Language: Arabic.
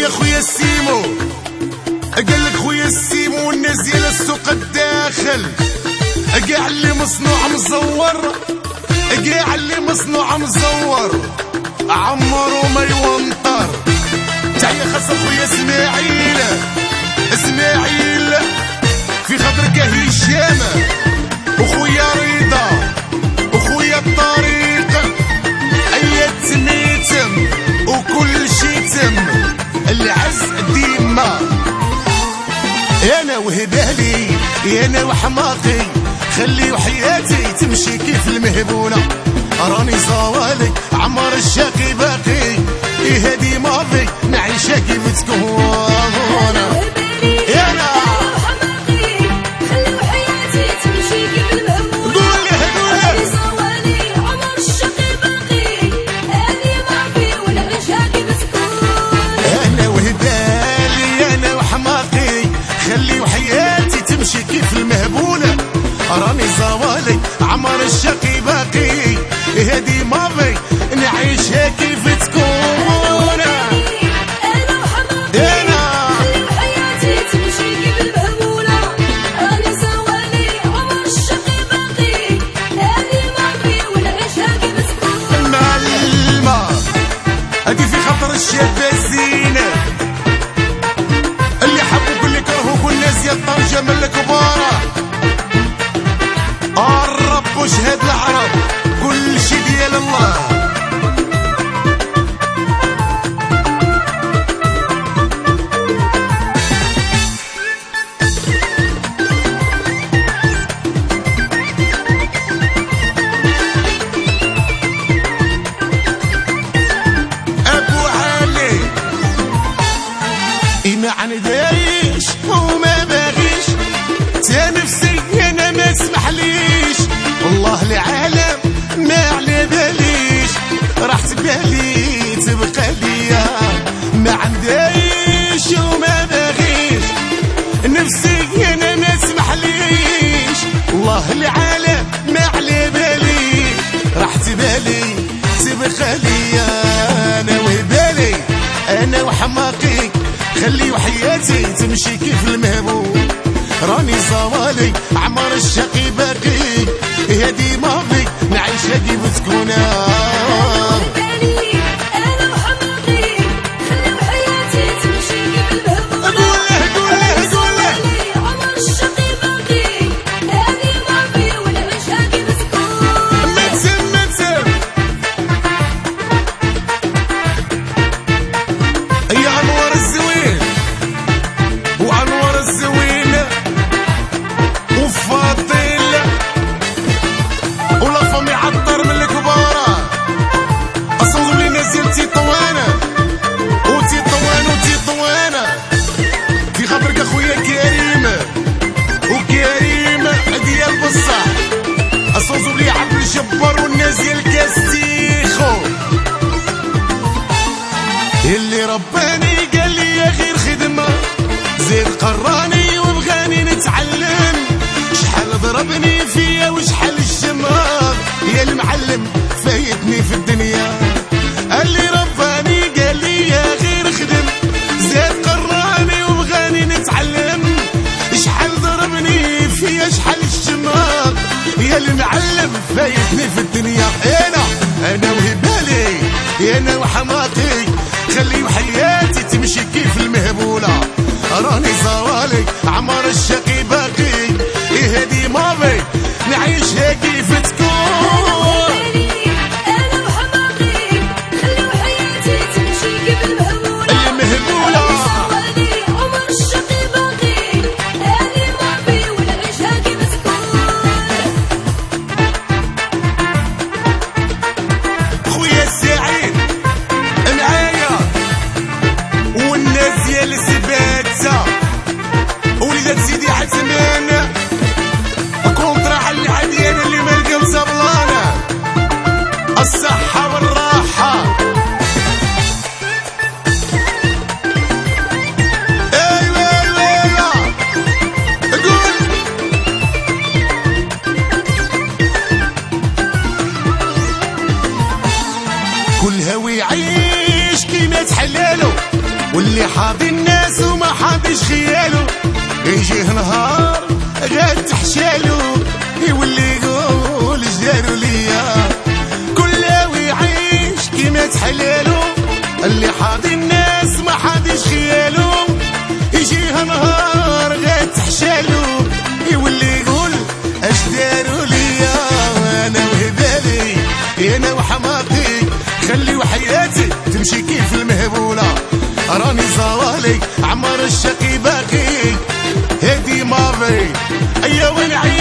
خويا السيمو، قالك خويا السيمو والناس ديال السوق الداخل، كاع اللي مصنوع مزور، كاع اللي مصنوع مزور عمرو ما يومطر. تحية خاصة خويا اسماعيل، اسماعيل في خاطرك هشام، وخويا رضا، وخويا الطريق، ايا تميتم وكل شي تم، العز ديما انا وهدالي، انا وحماقي، خلي حياتي تمشي كيف المهبولة، راني صوالي عمر الشاقي باقي، إيه هادي ماضي نعيشها كيف تكون. راني زوالي عمر الشقي باقي، هادي ماضي نعيشها كيف تكون. انا وحماقي خلي حياتي تمشي كيف المهبولة، راني زوالي عمر الشقي باقي، هادي ماضي ونعيشها كيف تكون. معلمة هادي في خاطر الشابة الزينة، اللي حبوا كل كرهوا كل ناس يا طنجة من الكبارة، الرب وشهد العرب كل شي ديال الله. ابو علي ما عنديش وما باغيش، تا نفسي انا ما تسمحليش، والله العالم ما على باليش، راح تبالي تبقى ليا، ما عنديش وما باغيش، نفسي انا ما تسمحليش، والله العالم ما على باليش، راح تبالي تبقى ليا، انا وبالي انا وحماقي، خلي حياتي تمشي كيف المهبول، راني زوالي عمر الشقي باقي، هادي ماضي نعيشها كيف تكون. اصوزوا لي عبد الجبار والناس ديال كاستيخو، اللي رباني قال لي غير خدمه، زيد قراني وبغاني نتعلم، شحال ضربني فيا وشحال الشمار، يا المعلم فايتني في الدنيا، اللي رباني قال لي غير خدم، زيد قراني وبغاني نتعلم، شحال ضربني فيا شحال الشمار، يا المعلم فايتني في الدنيا، انا وهبالي، انا وحماقي، خلي حياتي تمشي كيف المهبولة، راني زوالي عمر الشقي باقي، هادي ماضي نعيشها كيف تكون. انا وحماقي اللي حاضي الناس وما حاضيش خيالو، يجيه نهار غاد تحشالو يولي يقول جدارو ليا كله ويعيش كيما تحلالو. اللي حاضي الناس ما حاضيش خيالو، يجيه نهار غاد تحشالو يولي يقول اش دارو ليا. انا وهبالي انا وحماقي خليو حياتي تمشي كيف المهبولة، راني زوالي عمر الشقي باقي هادي مافي ايا ونعيش